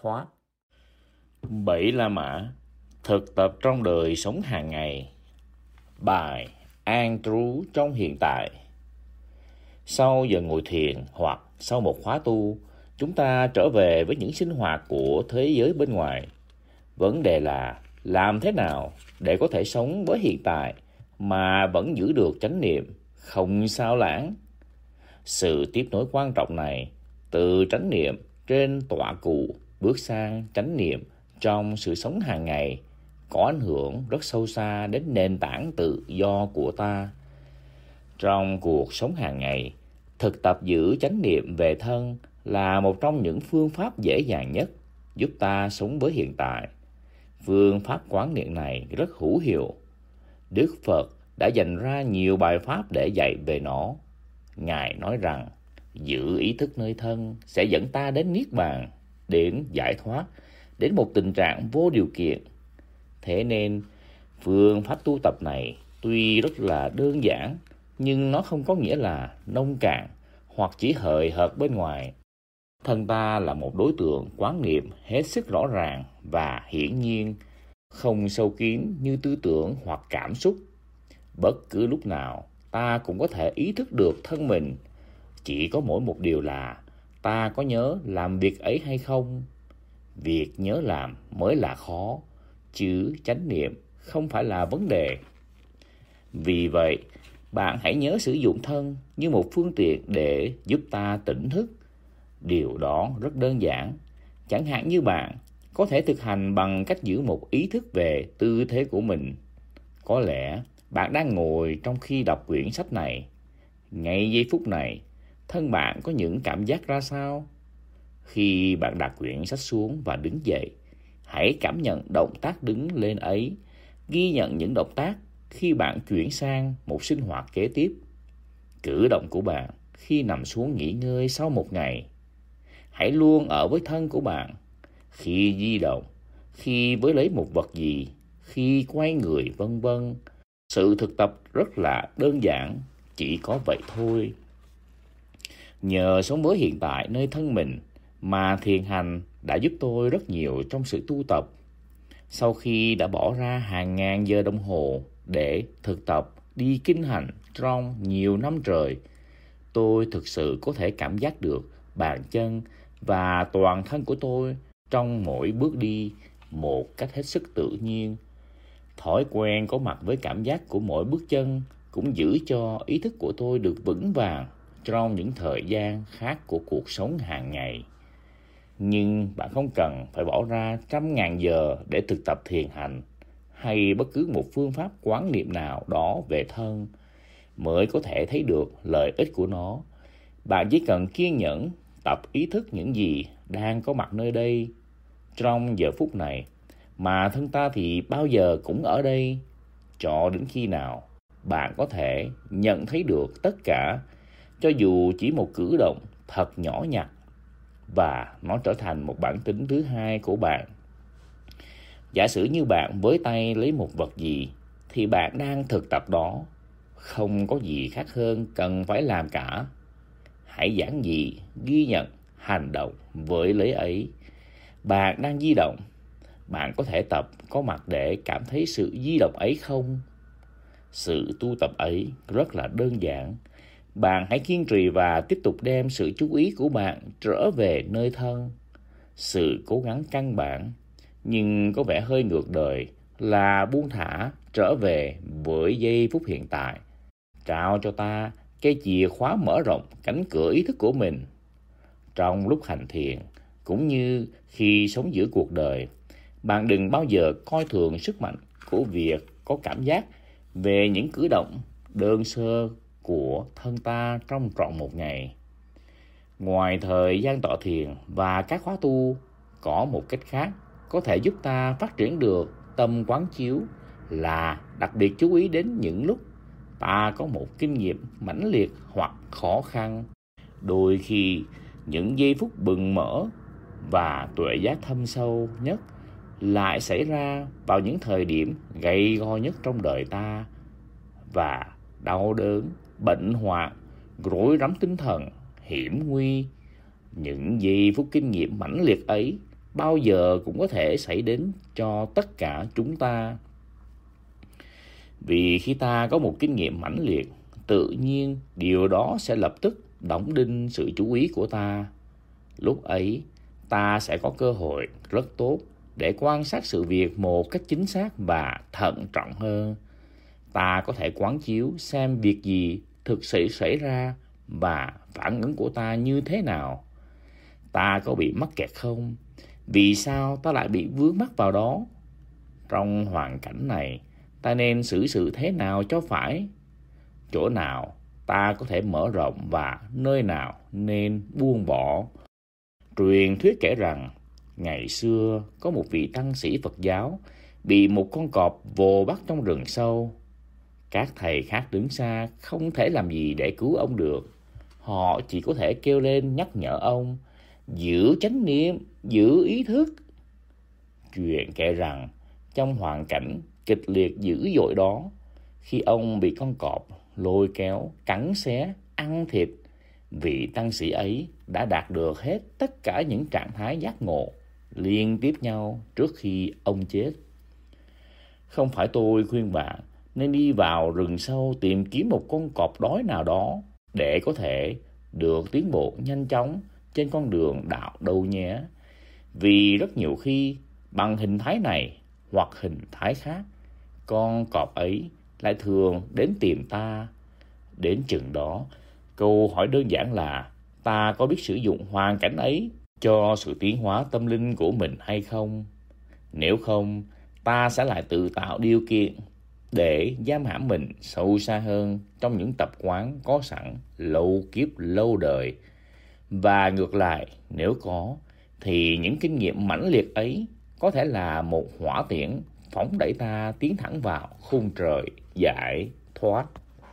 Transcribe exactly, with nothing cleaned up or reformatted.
thoát. Bảy La Mã thực tập trong đời sống hàng ngày. Bài an trú trong hiện tại. Sau giờ ngồi thiền hoặc sau một khóa tu, chúng ta trở về với những sinh hoạt của thế giới bên ngoài. Vấn đề là làm thế nào để có thể sống với hiện tại mà vẫn giữ được chánh niệm, không sao lãng. Sự tiếp nối quan trọng này từ chánh niệm trên tọa cụ bước sang chánh niệm trong sự sống hàng ngày có ảnh hưởng rất sâu xa đến nền tảng tự do của ta. Trong cuộc sống hàng ngày, thực tập giữ chánh niệm về thân là một trong những phương pháp dễ dàng nhất giúp ta sống với hiện tại. Phương pháp quán niệm này rất hữu hiệu. Đức Phật đã dành ra nhiều bài pháp để dạy về nó. Ngài nói rằng giữ ý thức nơi thân sẽ dẫn ta đến niết bàn, đến giải thoát, đến một tình trạng vô điều kiện. Thế nên, phương pháp tu tập này tuy rất là đơn giản, nhưng nó không có nghĩa là nông cạn hoặc chỉ hời hợt bên ngoài. Thân ta là một đối tượng quán niệm hết sức rõ ràng và hiển nhiên, không sâu kín như tư tưởng hoặc cảm xúc. Bất cứ lúc nào, ta cũng có thể ý thức được thân mình. Chỉ có mỗi một điều là ta có nhớ làm việc ấy hay không. Việc nhớ làm mới là khó, chứ chánh niệm không phải là vấn đề. Vì vậy, bạn hãy nhớ sử dụng thân như một phương tiện để giúp ta tỉnh thức. Điều đó rất đơn giản. Chẳng hạn như bạn có thể thực hành bằng cách giữ một ý thức về tư thế của mình. Có lẽ bạn đang ngồi trong khi đọc quyển sách này. Ngay giây phút này, thân bạn có những cảm giác ra sao? Khi bạn đặt quyển sách xuống và đứng dậy, hãy cảm nhận động tác đứng lên ấy, ghi nhận những động tác khi bạn chuyển sang một sinh hoạt kế tiếp. Cử động của bạn khi nằm xuống nghỉ ngơi sau một ngày. Hãy luôn ở với thân của bạn. Khi di động, khi với lấy một vật gì, khi quay người vân vân. Sự thực tập rất là đơn giản, chỉ có vậy thôi. Nhờ sống với hiện tại nơi thân mình mà thiền hành đã giúp tôi rất nhiều trong sự tu tập. Sau khi đã bỏ ra hàng ngàn giờ đồng hồ để thực tập đi kinh hành trong nhiều năm trời, tôi thực sự có thể cảm giác được bàn chân và toàn thân của tôi trong mỗi bước đi một cách hết sức tự nhiên. Thói quen có mặt với cảm giác của mỗi bước chân cũng giữ cho ý thức của tôi được vững vàng trong những thời gian khác của cuộc sống hàng ngày. Nhưng bạn không cần phải bỏ ra trăm ngàn giờ để thực tập thiền hành hay bất cứ một phương pháp quán niệm nào đó về thân mới có thể thấy được lợi ích của nó. Bạn chỉ cần kiên nhẫn tập ý thức những gì đang có mặt nơi đây trong giờ phút này, mà thân ta thì bao giờ cũng ở đây, cho đến khi nào bạn có thể nhận thấy được tất cả, cho dù chỉ một cử động thật nhỏ nhặt, và nó trở thành một bản tính thứ hai của bạn. Giả sử như bạn với tay lấy một vật gì, thì bạn đang thực tập đó. Không có gì khác hơn cần phải làm cả. Hãy giản dị ghi nhận hành động với lấy ấy. Bạn đang di động. Bạn có thể tập có mặt để cảm thấy sự di động ấy không? Sự tu tập ấy rất là đơn giản. Bạn hãy kiên trì và tiếp tục đem sự chú ý của bạn trở về nơi thân. Sự cố gắng căn bản, nhưng có vẻ hơi ngược đời, là buông thả trở về với giây phút hiện tại. Trao cho ta cái chìa khóa mở rộng cánh cửa ý thức của mình. Trong lúc hành thiền, cũng như khi sống giữa cuộc đời, bạn đừng bao giờ coi thường sức mạnh của việc có cảm giác về những cử động đơn sơ của thân ta trong trọn một ngày. Ngoài thời gian tọa thiền và các khóa tu, có một cách khác có thể giúp ta phát triển được tâm quán chiếu là đặc biệt chú ý đến những lúc ta có một kinh nghiệm mãnh liệt hoặc khó khăn. Đôi khi, những giây phút bừng mở và tuệ giác thâm sâu nhất lại xảy ra vào những thời điểm gay go nhất trong đời ta, và đau đớn, bệnh hoạn, rối rắm tinh thần, hiểm nguy. Những giây phút kinh nghiệm mãnh liệt ấy bao giờ cũng có thể xảy đến cho tất cả chúng ta. Vì khi ta có một kinh nghiệm mãnh liệt, tự nhiên điều đó sẽ lập tức đóng đinh sự chú ý của ta. Lúc ấy, ta sẽ có cơ hội rất tốt để quan sát sự việc một cách chính xác và thận trọng hơn. Ta có thể quán chiếu xem việc gì thực sự xảy ra và phản ứng của ta như thế nào. Ta có bị mắc kẹt không? Vì sao ta lại bị vướng mắc vào đó? Trong hoàn cảnh này, ta nên xử sự thế nào cho phải? Chỗ nào ta có thể mở rộng và nơi nào nên buông bỏ? Truyền thuyết kể rằng, ngày xưa có một vị tăng sĩ Phật giáo bị một con cọp vồ bắt trong rừng sâu. Các thầy khác đứng xa không thể làm gì để cứu ông được. Họ chỉ có thể kêu lên nhắc nhở ông, giữ chánh niệm, giữ ý thức. Chuyện kể rằng, trong hoàn cảnh kịch liệt dữ dội đó, khi ông bị con cọp lôi kéo, cắn xé, ăn thịt, vị tăng sĩ ấy đã đạt được hết tất cả những trạng thái giác ngộ liên tiếp nhau trước khi ông chết. Không phải tôi khuyên bạn nên đi vào rừng sâu tìm kiếm một con cọp đói nào đó để có thể được tiến bộ nhanh chóng trên con đường đạo đâu nhé. Vì rất nhiều khi, bằng hình thái này hoặc hình thái khác, con cọp ấy lại thường đến tìm ta. Đến chừng đó, câu hỏi đơn giản là ta có biết sử dụng hoàn cảnh ấy cho sự tiến hóa tâm linh của mình hay không? Nếu không, ta sẽ lại tự tạo điều kiện để giam hãm mình sâu xa hơn trong những tập quán có sẵn lâu kiếp lâu đời. Và ngược lại, nếu có, thì những kinh nghiệm mãnh liệt ấy có thể là một hỏa tiễn phóng đẩy ta tiến thẳng vào khung trời giải thoát.